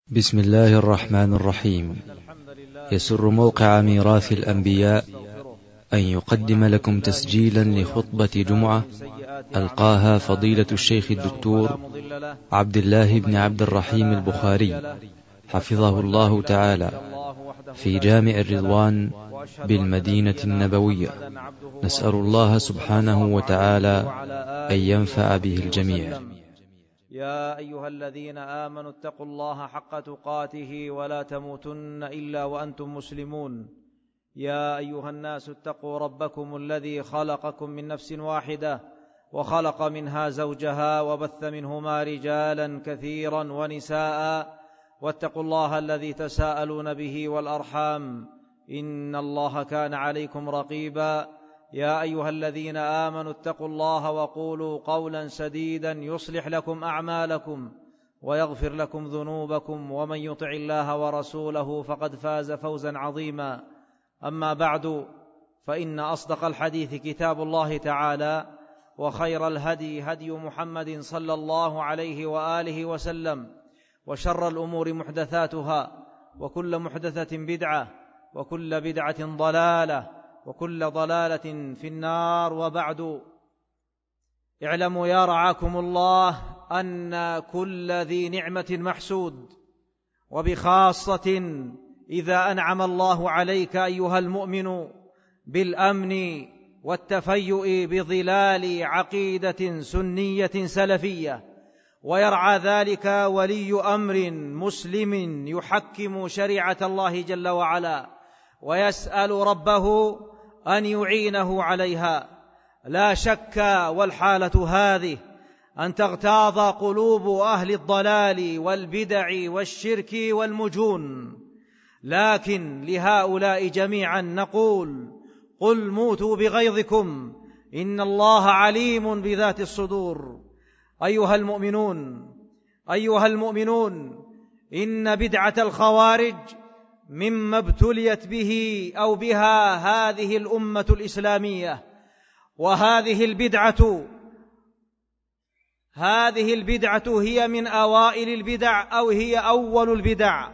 بسم الله الرحمن الرحيم. يسر موقع ميراث الأنبياء أن يقدم لكم تسجيلا لخطبة جمعة ألقاها فضيلة الشيخ الدكتور عبد الله بن عبد الرحيم البخاري حفظه الله تعالى في جامع الرضوان بالمدينة النبوية. نسأل الله سبحانه وتعالى أن ينفع به الجميع. يا أيها الذين آمنوا اتقوا الله حق تقاته ولا تموتن إلا وأنتم مسلمون. يا أيها الناس اتقوا ربكم الذي خلقكم من نفس واحدة وخلق منها زوجها وبث منهما رجالا كثيرا ونساء، واتقوا الله الذي تساءلون به والأرحام إن الله كان عليكم رقيبا. يا أيها الذين آمنوا اتقوا الله وقولوا قولا سديدا يصلح لكم أعمالكم ويغفر لكم ذنوبكم، ومن يطع الله ورسوله فقد فاز فوزا عظيما. أما بعد، فإن أصدق الحديث كتاب الله تعالى، وخير الهدي هدي محمد صلى الله عليه وآله وسلم، وشر الأمور محدثاتها، وكل محدثة بدعة، وكل بدعة ضلالة، وكل ضلالة في النار. وبعد، اعلموا يا رعاكم الله أن كل ذي نعمة محسود، وبخاصة إذا أنعم الله عليك أيها المؤمن بالأمن والتفيؤ بظلال عقيدة سنية سلفية، ويرعى ذلك ولي أمر مسلم يحكم شريعة الله جل وعلا ويسأل ربه أن يعينه عليها. لا شك والحالة هذه أن تغتاظ قلوب أهل الضلال والبدع والشرك والمجون، لكن لهؤلاء جميعا نقول: قل موتوا بغيظكم إن الله عليم بذات الصدور. أيها المؤمنون، إن بدعة الخوارج مما ابتليت به أو بها هذه الأمة الإسلامية، وهذه البدعة هي من أوائل البدع أو هي أول البدع،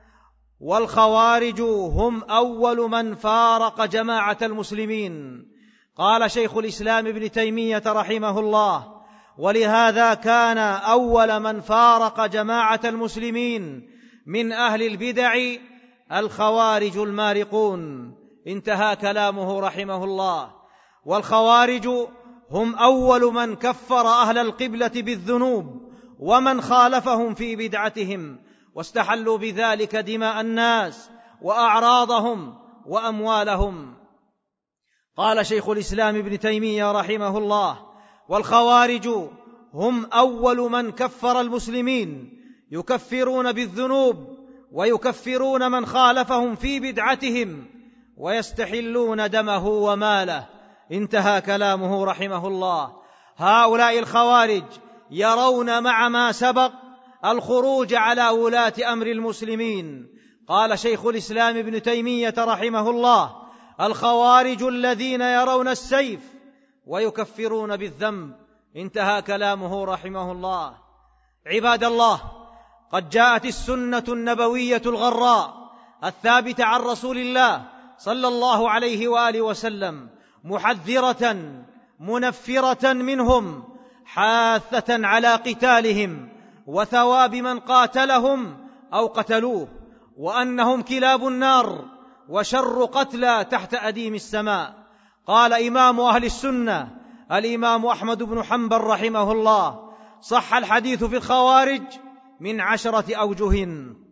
والخوارج هم أول من فارق جماعة المسلمين. قال شيخ الإسلام ابن تيمية رحمه الله: ولهذا كان أول من فارق جماعة المسلمين من أهل البدع الخوارج المارقون. انتهى كلامه رحمه الله. والخوارج هم أول من كفر أهل القبلة بالذنوب ومن خالفهم في بدعتهم، واستحلوا بذلك دماء الناس وأعراضهم وأموالهم. قال شيخ الإسلام ابن تيمية رحمه الله: والخوارج هم أول من كفر المسلمين، يكفرون بالذنوب ويكفرون من خالفهم في بدعتهم ويستحلون دمه وماله. انتهى كلامه رحمه الله. هؤلاء الخوارج يرون مع ما سبق الخروج على ولاة أمر المسلمين. قال شيخ الإسلام ابن تيمية رحمه الله: الخوارج الذين يرون السيف ويكفرون بالذنب. انتهى كلامه رحمه الله. عباد الله، قد جاءت السنة النبوية الغراء الثابتة عن رسول الله صلى الله عليه وآله وسلم محذرة منفرة منهم، حاثة على قتالهم وثواب من قاتلهم أو قتلوه، وأنهم كلاب النار وشر قتلى تحت أديم السماء. قال إمام أهل السنة الإمام أحمد بن حنبل رحمه الله: صح الحديث في الخوارج من 10 أوجه.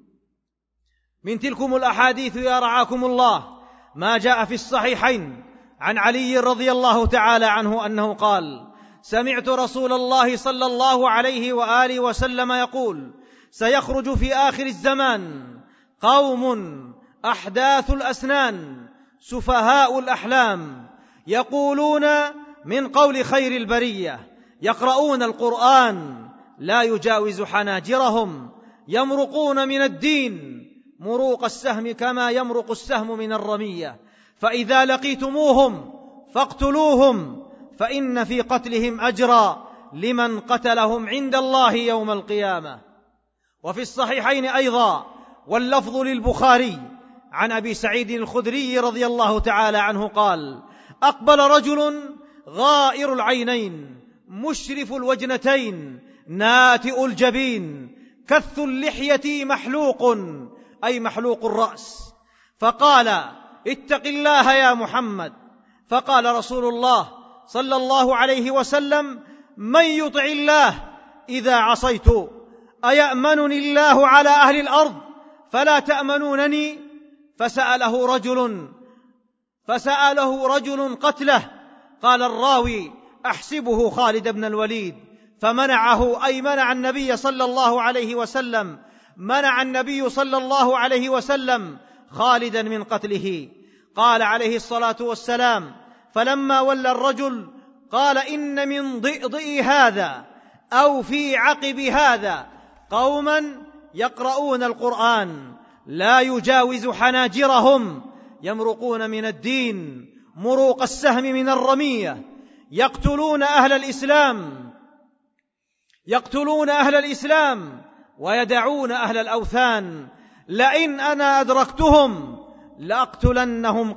من تلكم الأحاديث يا رعاكم الله ما جاء في الصحيحين عن علي رضي الله تعالى عنه أنه قال: سمعت رسول الله صلى الله عليه وآله وسلم يقول: سيخرج في آخر الزمان قوم أحداث الأسنان سفهاء الأحلام، يقولون من قول خير البرية، يقرؤون القرآن لا يجاوز حناجرهم، يمرقون من الدين مروق السهم كما يمرق السهم من الرمية، فإذا لقيتموهم فاقتلوهم، فإن في قتلهم أجرا لمن قتلهم عند الله يوم القيامة. وفي الصحيحين أيضا واللفظ للبخاري عن أبي سعيد الخدري رضي الله تعالى عنه قال: أقبل رجل غائر العينين مشرف الوجنتين ناتئ الجبين كث اللحية محلوق، أي محلوق الرأس، فقال: اتق الله يا محمد. فقال رسول الله صلى الله عليه وسلم: من يطع الله إذا عصيت أيأمنني الله على أهل الأرض فلا تأمنونني؟ فسأله رجل قتله. قال الراوي: أحسبه خالد بن الوليد، فمنعه، أي منع النبي صلى الله عليه وسلم خالدا من قتله. قال عليه الصلاة والسلام: فلما ولى الرجل قال: إن من ضئضئ هذا أو في عقب هذا قوما يقرؤون القرآن لا يجاوز حناجرهم يمرقون من الدين مروق السهم من الرمية، يقتلون أهل الإسلام ويدعون أهل الأوثان، لئن أنا أدركتهم لأقتلنهم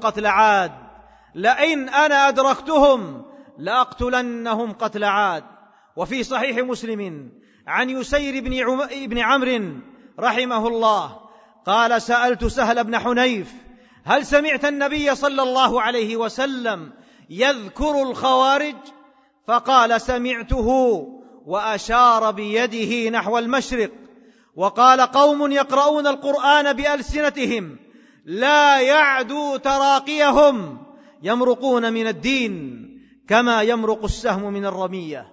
قتل عاد. وفي صحيح مسلم عن يسير بن عمرو رحمه الله قال: سألت سهل بن حنيف: هل سمعت النبي صلى الله عليه وسلم يذكر الخوارج؟ فقال: سمعته، وأشار بيده نحو المشرق، وقال: قوم يقرؤون القرآن بألسنتهم لا يعدو تراقيهم يمرقون من الدين كما يمرق السهم من الرمية.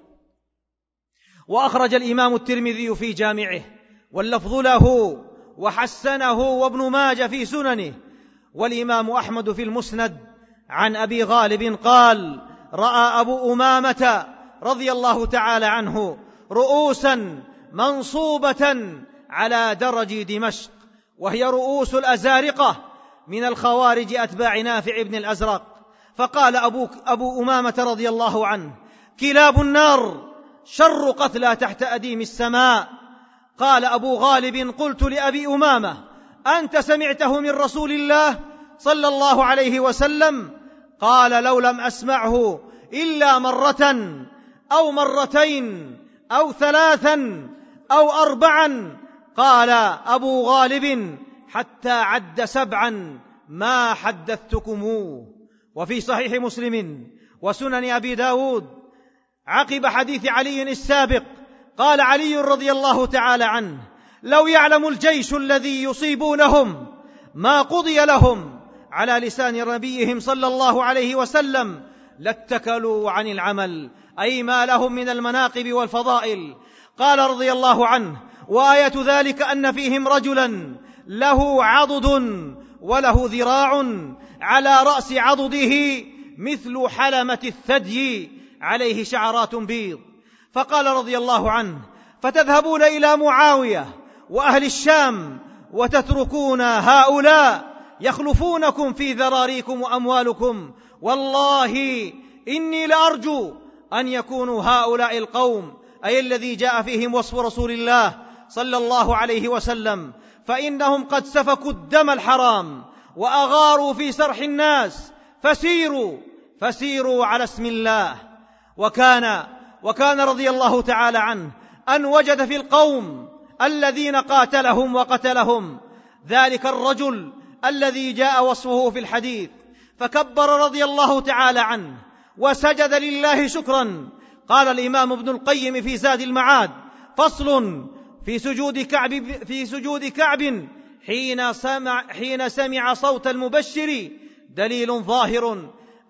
وأخرج الإمام الترمذي في جامعه واللفظ له وحسنه وابن ماجه في سننه، والإمام أحمد في المسند عن أبي غالب قال: رأى أبو أمامة رضي الله تعالى عنه رؤوسا منصوبة على درج دمشق، وهي رؤوس الأزارقة من الخوارج أتباع نافع بن الأزرق. فقال أبو أمامة رضي الله عنه: كلاب النار شر قتلى تحت أديم السماء. قال أبو غالب: قلت لأبي أمامة: أنت سمعته من رسول الله صلى الله عليه وسلم؟ قال: لو لم أسمعه إلا مرة أو مرتين أو ثلاثا أو أربعا. قال أبو غالب: حتى عد 7 ما حدثتكموه. وفي صحيح مسلم وسنن أبي داود عقب حديث علي السابق قال علي رضي الله تعالى عنه: لو يعلم الجيش الذي يصيبونهم ما قضي لهم على لسان نبيهم صلى الله عليه وسلم لاتكلوا عن العمل، أي ما لهم من المناقب والفضائل. قال رضي الله عنه: وآية ذلك أن فيهم رجلا له عضد وله ذراع على رأس عضده مثل حلمة الثدي عليه شعرات بيض. فقال رضي الله عنه: فتذهبون إلى معاوية وأهل الشام وتتركون هؤلاء يخلفونكم في ذراريكم وأموالكم، والله إني لأرجو أن يكونوا هؤلاء القوم، أي الذي جاء فيهم وصف رسول الله صلى الله عليه وسلم، فإنهم قد سفكوا الدم الحرام وأغاروا في سرح الناس، فسيروا على اسم الله. وكان رضي الله تعالى عنه أن وجد في القوم الذين قاتلهم وقتلهم ذلك الرجل الذي جاء وصفه في الحديث، فكبر رضي الله تعالى عنه وسجد لله شكرا. قال الإمام ابن القيم في زاد المعاد: فصل في سجود كعب حين سمع صوت المبشر دليل ظاهر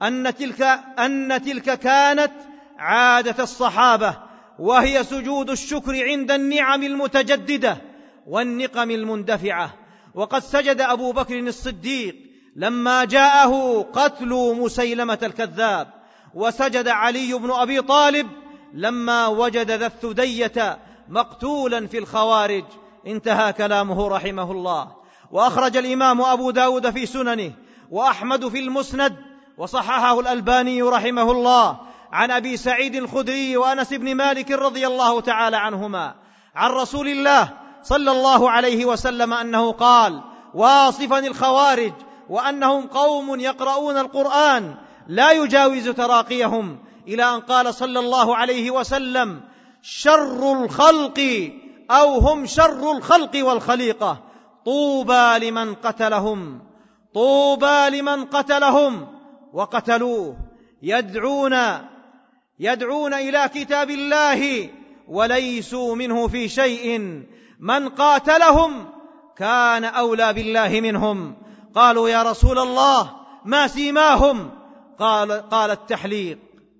أن تلك كانت عادة الصحابة، وهي سجود الشكر عند النعم المتجددة والنقم المندفعة. وقد سجد أبو بكر الصديق لما جاءه قتل مسيلمة الكذاب، وسجد علي بن أبي طالب لما وجد ذا الثدية مقتولا في الخوارج. انتهى كلامه رحمه الله. وأخرج الإمام أبو داود في سننه وأحمد في المسند وصححه الألباني رحمه الله عن أبي سعيد الخدري وأنس بن مالك رضي الله تعالى عنهما عن رسول الله صلى الله عليه وسلم أنه قال واصفا الخوارج وأنهم قوم يقرؤون القرآن لا يجاوز تراقيهم، إلى أن قال صلى الله عليه وسلم شر الخلق أو هم شر الخلق والخليقة، طوبى لمن قتلهم وقتلوه، يدعون إلى كتاب الله وليسوا منه في شيء، من قاتلهم كان أولى بالله منهم. قالوا يا رسول الله ما سيماهم؟ قال التحليق.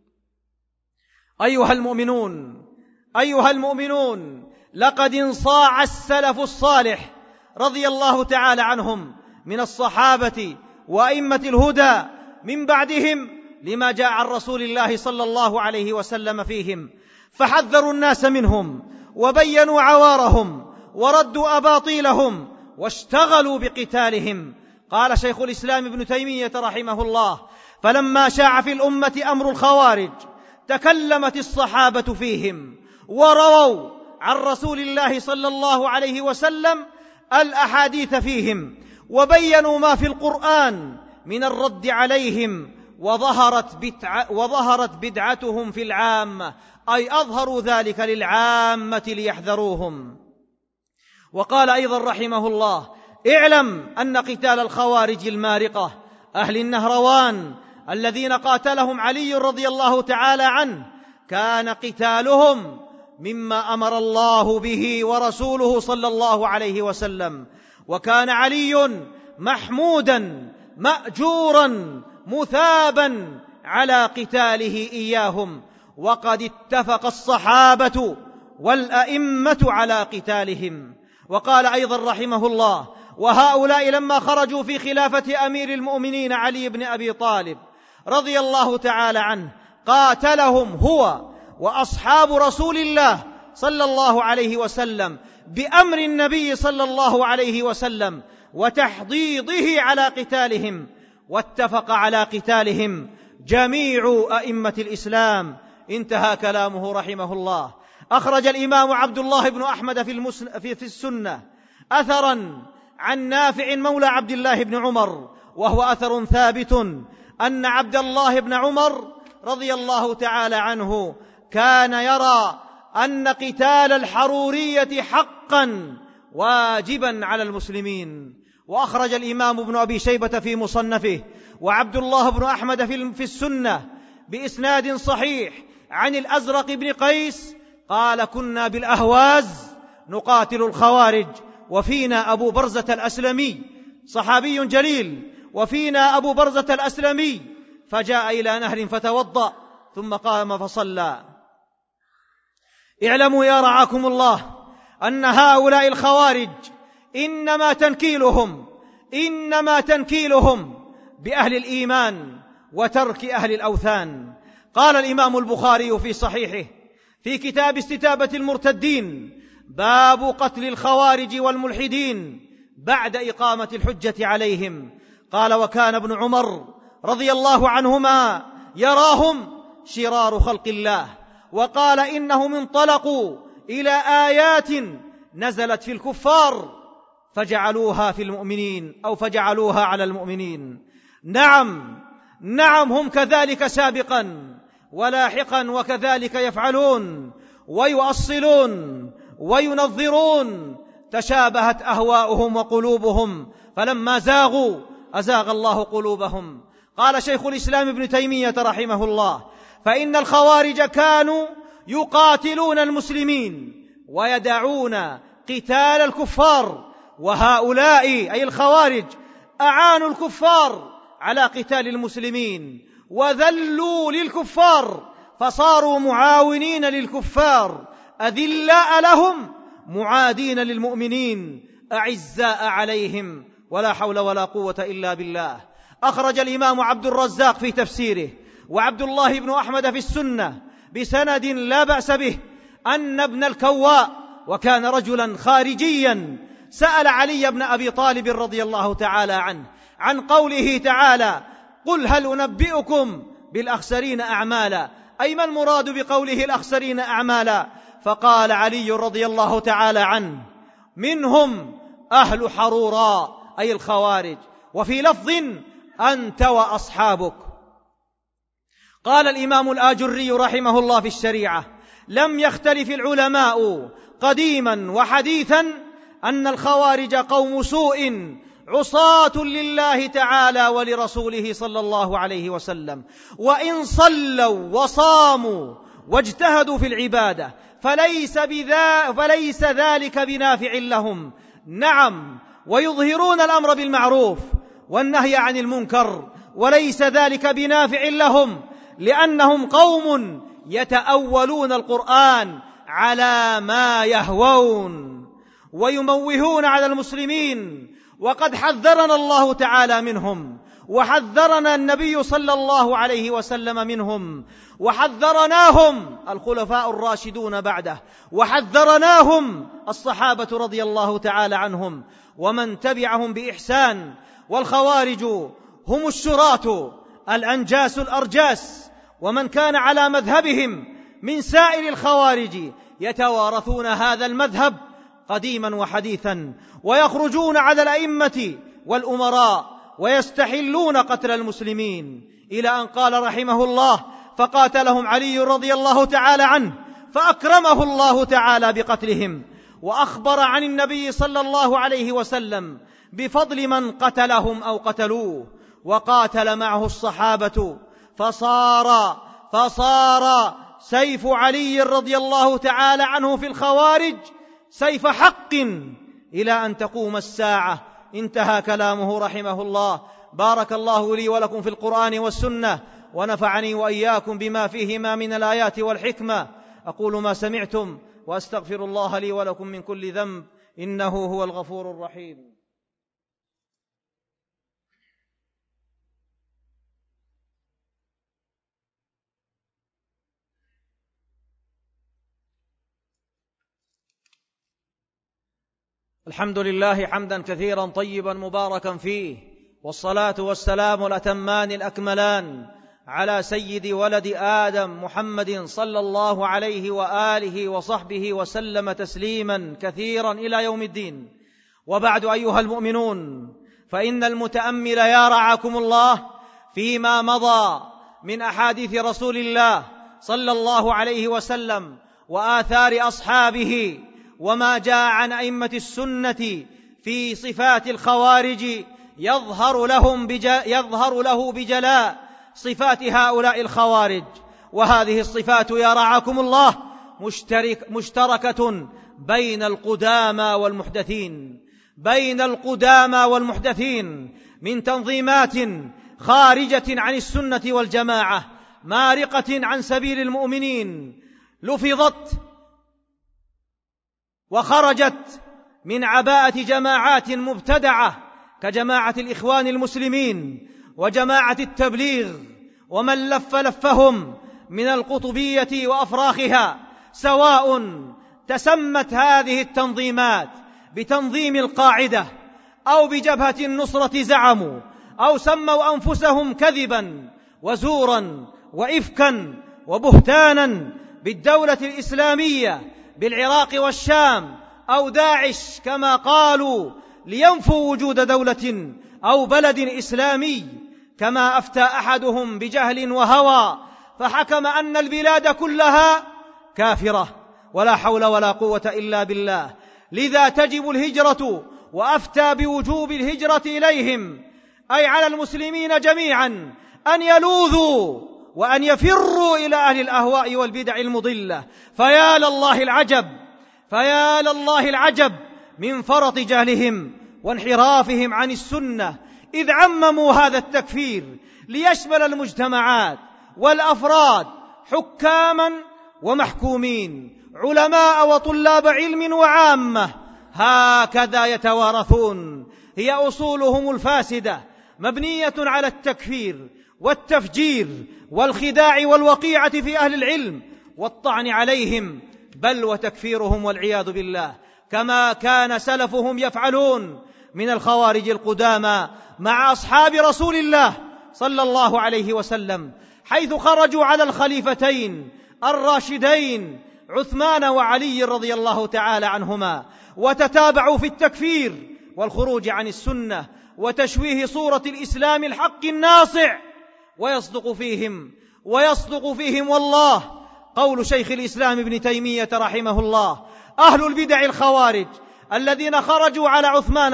أيها المؤمنون، لقد انصاع السلف الصالح رضي الله تعالى عنهم من الصحابة وأئمة الهدى من بعدهم لما جاء عن رسول الله صلى الله عليه وسلم فيهم، فحذروا الناس منهم وبينوا عوارهم وردوا أباطيلهم واشتغلوا بقتالهم. قال شيخ الإسلام ابن تيمية رحمه الله: فلما شاع في الأمة أمر الخوارج تكلمت الصحابة فيهم ورووا عن رسول الله صلى الله عليه وسلم الأحاديث فيهم، وبينوا ما في القرآن من الرد عليهم، وظهرت بدعتهم في العامة، أي أظهروا ذلك للعامة ليحذروهم. وقال أيضا رحمه الله: اعلم أن قتال الخوارج المارقة أهل النهروان الذين قاتلهم علي رضي الله تعالى عنه كان قتالهم مما أمر الله به ورسوله صلى الله عليه وسلم، وكان علي محمودا مأجورا مثابا على قتاله إياهم، وقد اتفق الصحابة والأئمة على قتالهم. وقال أيضا رحمه الله: وهؤلاء لما خرجوا في خلافة أمير المؤمنين علي بن أبي طالب رضي الله تعالى عنه قاتلهم هو وأصحاب رسول الله صلى الله عليه وسلم بأمر النبي صلى الله عليه وسلم وتحضيضه على قتالهم، واتفق على قتالهم جميع أئمة الإسلام. انتهى كلامه رحمه الله. أخرج الإمام عبد الله بن أحمد في السنة أثرا عن نافع مولى عبد الله بن عمر، وهو أثر ثابت، أن عبد الله بن عمر رضي الله تعالى عنه كان يرى أن قتال الحرورية حقا واجبا على المسلمين. وأخرج الإمام ابن أبي شيبة في مصنفه وعبد الله بن أحمد في السنة بإسناد صحيح عن الأزرق بن قيس قال: كنا بالأهواز نقاتل الخوارج، وفينا أبو برزة الأسلمي صحابي جليل، وفينا أبو برزة الأسلمي، فجاء إلى نهر فتوضأ ثم قام فصلى. اعلموا يا رعاكم الله أن هؤلاء الخوارج إنما تنكيلهم بأهل الإيمان وترك أهل الأوثان. قال الإمام البخاري في صحيحه في كتاب استتابة المرتدين: باب قتل الخوارج والملحدين بعد إقامة الحجة عليهم. قال: وكان ابن عمر رضي الله عنهما يراهم شرار خلق الله، وقال: إنهم انطلقوا إلى آيات نزلت في الكفار فجعلوها في المؤمنين أو فجعلوها على المؤمنين. نعم هم كذلك سابقا ولاحقا، وكذلك يفعلون ويؤصلون وينظرون، تشابهت أهواؤهم وقلوبهم، فلما زاغوا أزاغ الله قلوبهم. قال شيخ الإسلام ابن تيمية رحمه الله: فإن الخوارج كانوا يقاتلون المسلمين ويدعون قتال الكفار، وهؤلاء أي الخوارج أعانوا الكفار على قتال المسلمين وذلوا للكفار، فصاروا معاونين للكفار، أذلاء لهم معادين للمؤمنين، أعزاء عليهم، ولا حول ولا قوة إلا بالله. أخرج الإمام عبد الرزاق في تفسيره وعبد الله بن أحمد في السنة بسند لا بأس به أن ابن الكواء، وكان رجلا خارجيا، سأل علي بن أبي طالب رضي الله تعالى عنه عن قوله تعالى: قل هل أنبئكم بالأخسرين أعمالا، أي ما المراد بقوله الأخسرين أعمالا؟ فقال علي رضي الله تعالى عنه: منهم أهل حروراء أي الخوارج، وفي لفظ أنت وأصحابك. قال الإمام الآجري رحمه الله في الشريعة: لم يختلف العلماء قديما وحديثا أن الخوارج قوم سوء عصاة لله تعالى ولرسوله صلى الله عليه وسلم، وإن صلوا وصاموا واجتهدوا في العبادة فليس ذلك بنافع لهم. نعم، ويظهرون الأمر بالمعروف والنهي عن المنكر، وليس ذلك بنافع لهم، لأنهم قوم يتأولون القرآن على ما يهوون ويموهون على المسلمين، وقد حذرنا الله تعالى منهم، وحذرنا النبي صلى الله عليه وسلم منهم، وحذرناهم الخلفاء الراشدون بعده، وحذرناهم الصحابة رضي الله تعالى عنهم ومن تبعهم بإحسان. والخوارج هم الشراة الأنجاس الأرجاس، ومن كان على مذهبهم من سائر الخوارج يتوارثون هذا المذهب قديما وحديثا، ويخرجون على الأئمة والأمراء ويستحلون قتل المسلمين، إلى أن قال رحمه الله: فقاتلهم علي رضي الله تعالى عنه فأكرمه الله تعالى بقتلهم، وأخبر عن النبي صلى الله عليه وسلم بفضل من قتلهم أو قتلوه، وقاتل معه الصحابة، فصار سيف علي رضي الله تعالى عنه في الخوارج سيف حق إلى أن تقوم الساعة. انتهى كلامه رحمه الله. بارك الله لي ولكم في القرآن والسنة، ونفعني وإياكم بما فيهما من الآيات والحكمة. أقول ما سمعتم، وأستغفر الله لي ولكم من كل ذنب، إنه هو الغفور الرحيم. الحمد لله حمدا كثيرا طيبا مباركا فيه، والصلاة والسلام الأتمان الأكملان على سيد ولد آدم محمد صلى الله عليه وآله وصحبه وسلم تسليما كثيرا إلى يوم الدين. وبعد أيها المؤمنون، فإن المتأمل يا رعاكم الله فيما مضى من أحاديث رسول الله صلى الله عليه وسلم وآثار أصحابه، وما جاء عن أئمة السنة في صفات الخوارج، يظهر له بجلاء صفات هؤلاء الخوارج. وهذه الصفات يا رعاكم الله مشتركة بين القدامى والمحدثين من تنظيمات خارجة عن السنة والجماعة، مارقة عن سبيل المؤمنين، لفظت وخرجت من عباءة جماعات مبتدعة كجماعة الإخوان المسلمين وجماعة التبليغ، ومن لفهم من القطبية وأفراخها، سواء تسمت هذه التنظيمات بتنظيم القاعدة أو بجبهة النصرة زعموا، أو سموا أنفسهم كذبا وزورا وإفكا وبهتانا بالدولة الإسلامية بالعراق والشام، أو داعش كما قالوا، لينفوا وجود دولة أو بلد إسلامي، كما أفتى أحدهم بجهل وهوى فحكم أن البلاد كلها كافرة، ولا حول ولا قوة إلا بالله. لذا تجب الهجرة، وأفتى بوجوب الهجرة إليهم، أي على المسلمين جميعا أن يلوذوا وأن يفروا إلى أهل الأهواء والبدع المضلة. فيا لله العجب من فرط جهلهم وانحرافهم عن السنة، إذ عمموا هذا التكفير ليشمل المجتمعات والأفراد، حكاما ومحكومين، علماء وطلاب علم وعامة، هكذا يتوارثون. هي أصولهم الفاسدة مبنية على التكفير والتفجير والخداع والوقيعة في أهل العلم والطعن عليهم، بل وتكفيرهم والعياذ بالله، كما كان سلفهم يفعلون من الخوارج القدامى مع أصحاب رسول الله صلى الله عليه وسلم، حيث خرجوا على الخليفتين الراشدين عثمان وعلي رضي الله تعالى عنهما، وتتابعوا في التكفير والخروج عن السنة وتشويه صورة الإسلام الحق الناصع، ويصدق فيهم والله قول شيخ الإسلام ابن تيمية رحمه الله: أهل البدع الخوارج الذين خرجوا على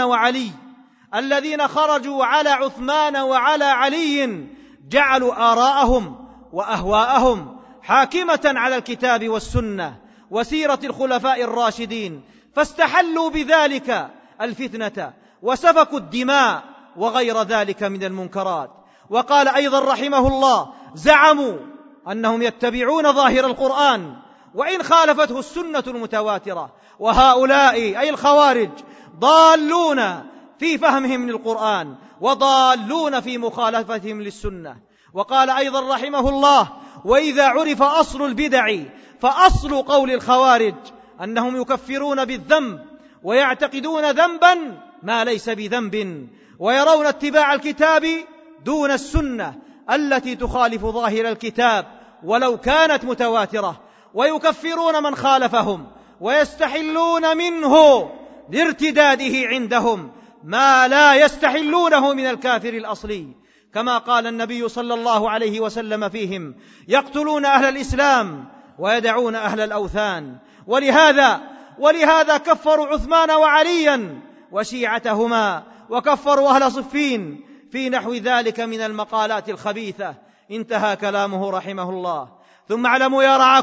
عثمان وعلى علي جعلوا آراءهم وأهواءهم حاكمة على الكتاب والسنة وسيرة الخلفاء الراشدين، فاستحلوا بذلك الفتنة وسفكوا الدماء وغير ذلك من المنكرات. وقال أيضا رحمه الله: زعموا أنهم يتبعون ظاهر القرآن وإن خالفته السنة المتواترة، وهؤلاء أي الخوارج ضالون في فهمهم للقرآن وضالون في مخالفتهم للسنة. وقال أيضا رحمه الله: وإذا عرف أصل البدع فأصل قول الخوارج أنهم يكفرون بالذنب ويعتقدون ذنبا ما ليس بذنب، ويرون اتباع الكتاب دون السنة التي تخالف ظاهر الكتاب ولو كانت متواترة، ويكفرون من خالفهم ويستحلون منه لارتداده عندهم ما لا يستحلونه من الكافر الأصلي، كما قال النبي صلى الله عليه وسلم فيهم: يقتلون أهل الإسلام ويدعون أهل الأوثان. ولهذا كفروا عثمان وعليا وشيعتهما، وكفروا أهل صفين في نحو ذلك من المقالات الخبيثة. انتهى كلامه رحمه الله. ثم اعلموا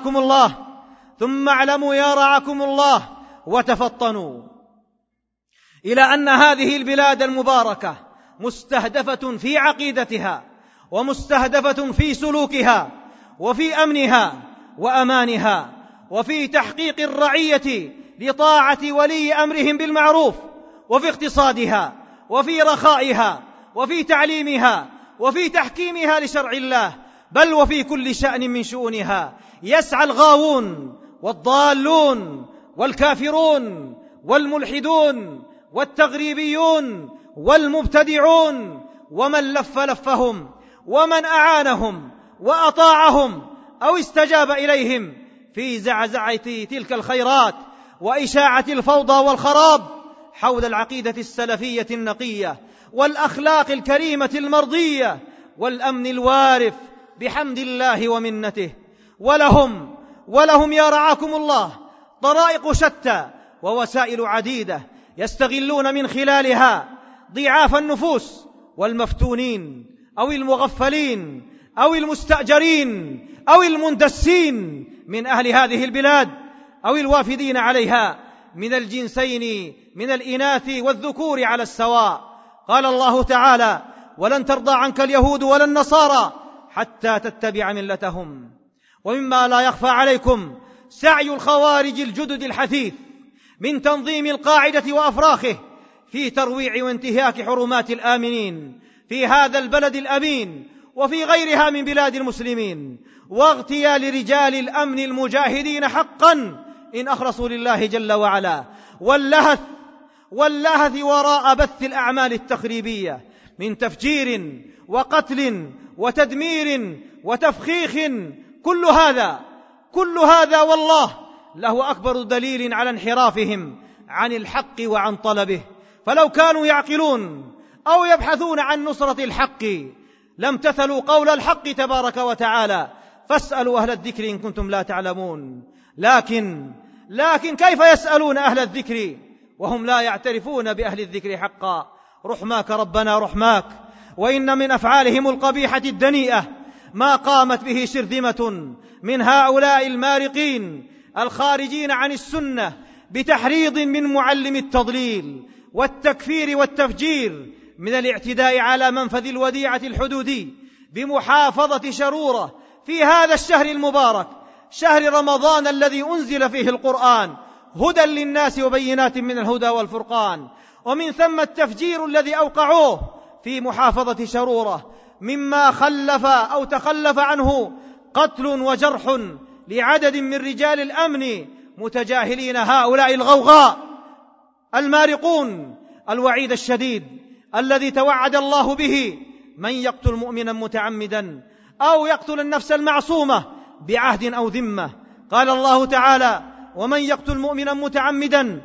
يا رعاكم الله وتفطنوا إلى أن هذه البلاد المباركة مستهدفة في عقيدتها، ومستهدفة في سلوكها، وفي أمنها وأمانها، وفي تحقيق الرعية لطاعة ولي أمرهم بالمعروف، وفي اقتصادها، وفي رخائها، وفي تعليمها، وفي تحكيمها لشرع الله، بل وفي كل شأن من شؤونها. يسعى الغاوون والضالون والكافرون والملحدون والتغريبيون والمبتدعون ومن لفهم ومن أعانهم وأطاعهم أو استجاب إليهم في زعزعة تلك الخيرات وإشاعة الفوضى والخراب حول العقيدة السلفية النقية والأخلاق الكريمة المرضية والأمن الوارف بحمد الله ومنته. ولهم يا رعاكم الله طرائق شتى ووسائل عديدة يستغلون من خلالها ضعاف النفوس والمفتونين أو المغفلين أو المستأجرين أو المندسين من أهل هذه البلاد أو الوافدين عليها من الجنسين من الإناث والذكور على السواء. قال الله تعالى: ولن ترضى عنك اليهود ولا النصارى حتى تتبع ملتهم. ومما لا يخفى عليكم سعي الخوارج الجدد الحثيث من تنظيم القاعدة وأفراخه في ترويع وانتهاك حرمات الآمنين في هذا البلد الأمين وفي غيرها من بلاد المسلمين، واغتيال رجال الأمن المجاهدين حقا إن أخلصوا لله جل وعلا، واللهث وراء بث الأعمال التخريبية من تفجير وقتل وتدمير وتفخيخ. كل هذا والله له أكبر دليل على انحرافهم عن الحق وعن طلبه. فلو كانوا يعقلون أو يبحثون عن نصرة الحق لامتثلوا قول الحق تبارك وتعالى: فاسألوا أهل الذكر إن كنتم لا تعلمون. لكن كيف يسألون أهل الذكر وهم لا يعترفون بأهل الذكر حقا؟ رحماك ربنا رحماك. وإن من أفعالهم القبيحة الدنيئة ما قامت به شرذمة من هؤلاء المارقين الخارجين عن السنة بتحريض من معلم التضليل والتكفير والتفجير من الاعتداء على منفذ الوديعة الحدودي بمحافظة شرورة في هذا الشهر المبارك، شهر رمضان الذي أنزل فيه القرآن هدى للناس وبينات من الهدى والفرقان. ومن ثم التفجير الذي أوقعوه في محافظة شرورة مما تخلف عنه قتل وجرح لعدد من رجال الأمن متجاهلين هؤلاء الغوغاء المارقون الوعيد الشديد الذي توعد الله به من يقتل مؤمنا متعمدا أو يقتل النفس المعصومة بعهد أو ذمة قال الله تعالى: ومن يقتل مؤمنا متعمدا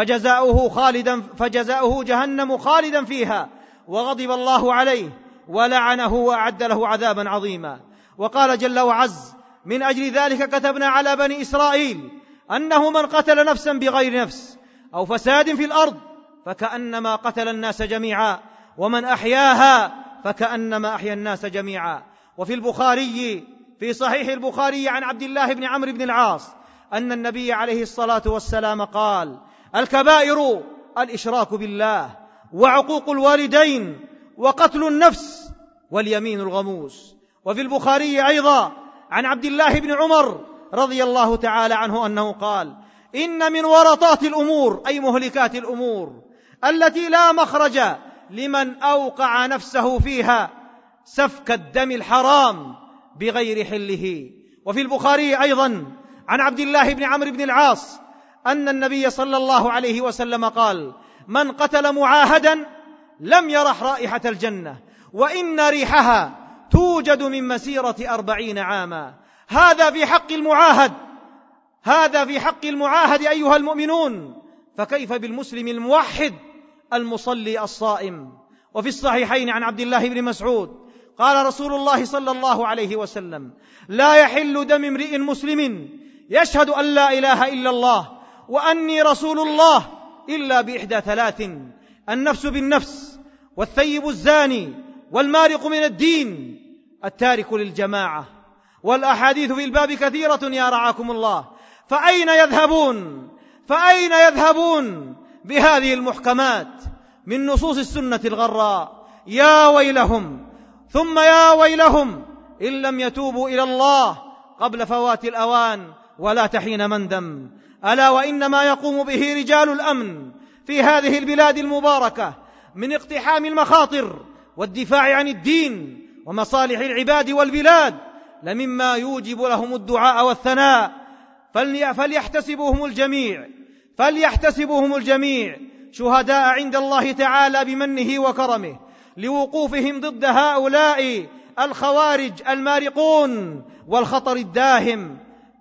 فجزاؤه جهنم خالدا فيها وغضب الله عليه ولعنه وأعد له عذابا عظيما. وقال جل وعز: من أجل ذلك كتبنا على بني إسرائيل أنه من قتل نفسا بغير نفس أو فساد في الأرض فكأنما قتل الناس جميعا ومن أحياها فكأنما أحيا الناس جميعا. وفي البخاري في صحيح البخاري عن عبد الله بن عمرو بن العاص أن النبي عليه الصلاة والسلام قال: الكبائر الإشراك بالله وعقوق الوالدين وقتل النفس واليمين الغموس. وفي البخاري أيضا عن عبد الله بن عمر رضي الله تعالى عنه أنه قال: إن من ورطات الأمور أي مهلكات الأمور التي لا مخرج لمن أوقع نفسه فيها سفك الدم الحرام بغير حله. وفي البخاري أيضا عن عبد الله بن عمرو بن العاص أن النبي صلى الله عليه وسلم قال: من قتل معاهدا لم يرح رائحة الجنة وإن ريحها توجد من مسيرة 40 عاما. هذا في حق المعاهد أيها المؤمنون، فكيف بالمسلم الموحد المصلي الصائم؟ وفي الصحيحين عن عبد الله بن مسعود قال رسول الله صلى الله عليه وسلم: لا يحل دم امرئ مسلم يشهد أن لا إله إلا الله وأني رسول الله إلا بإحدى 3: النفس بالنفس والثيب الزاني والمارق من الدين التارك للجماعة. والأحاديث في الباب كثيرة يا رعاكم الله، فأين يذهبون بهذه المحكمات من نصوص السنة الغراء؟ يا ويلهم ثم يا ويلهم إن لم يتوبوا إلى الله قبل فوات الأوان ولا تحين مندم. ألا وإنما يقوم به رجال الأمن في هذه البلاد المباركة من اقتحام المخاطر والدفاع عن الدين ومصالح العباد والبلاد لمما يوجب لهم الدعاء والثناء، فليحتسبهم الجميع شهداء عند الله تعالى بمنه وكرمه لوقوفهم ضد هؤلاء الخوارج المارقون والخطر الداهم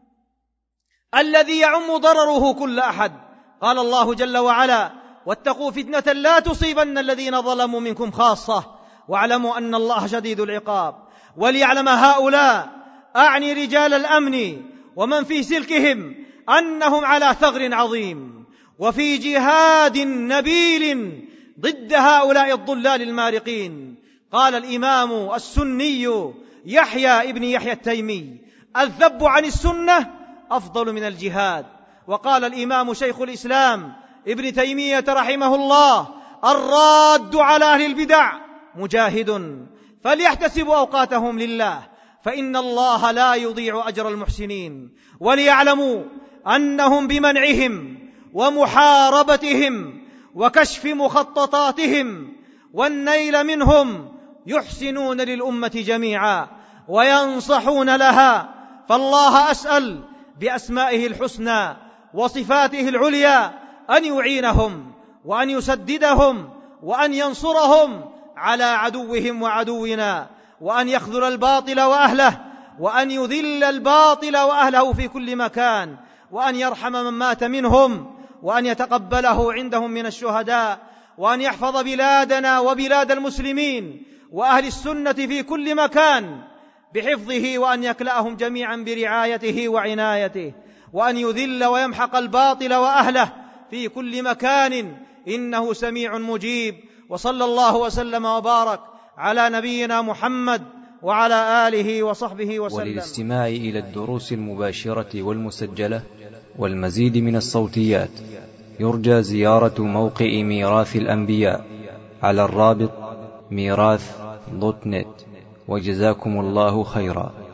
الذي يعم ضرره كل أحد. قال الله جل وعلا: واتقوا فتنة لا تصيبن الذين ظلموا منكم خاصة واعلموا أن الله شديد العقاب. وليعلم هؤلاء، أعني رجال الأمن ومن في سلكهم، أنهم على ثغر عظيم وفي جهاد نبيل ضد هؤلاء الضلال المارقين. قال الإمام السني يحيى ابن يحيى التيمي: الذب عن السنة أفضل من الجهاد. وقال الإمام شيخ الإسلام ابن تيمية رحمه الله: الراد على أهل البدع مجاهد، فليحتسبوا أوقاتهم لله فإن الله لا يضيع أجر المحسنين. وليعلموا أنهم بمنعهم ومحاربتهم وكشف مخططاتهم والنيل منهم يحسنون للأمة جميعا وينصحون لها. فالله أسأل بأسمائه الحسنى وصفاته العليا أن يعينهم وأن يسددهم وأن ينصرهم على عدوهم وعدونا، وأن يخذل الباطل وأهله، وأن يذل الباطل وأهله في كل مكان، وأن يرحم من مات منهم، وأن يتقبله عندهم من الشهداء، وأن يحفظ بلادنا وبلاد المسلمين وأهل السنة في كل مكان بحفظه، وأن يكلأهم جميعا برعايته وعنايته، وأن يذل ويمحق الباطل وأهله في كل مكان، إنه سميع مجيب. وصلى الله وسلم وبارك على نبينا محمد وعلى آله وصحبه وسلم. وللاستماع إلى الدروس المباشرة والمسجلة والمزيد من الصوتيات يرجى زيارة موقع ميراث الأنبياء على الرابط ميراث.net. وجزاكم الله خيرا.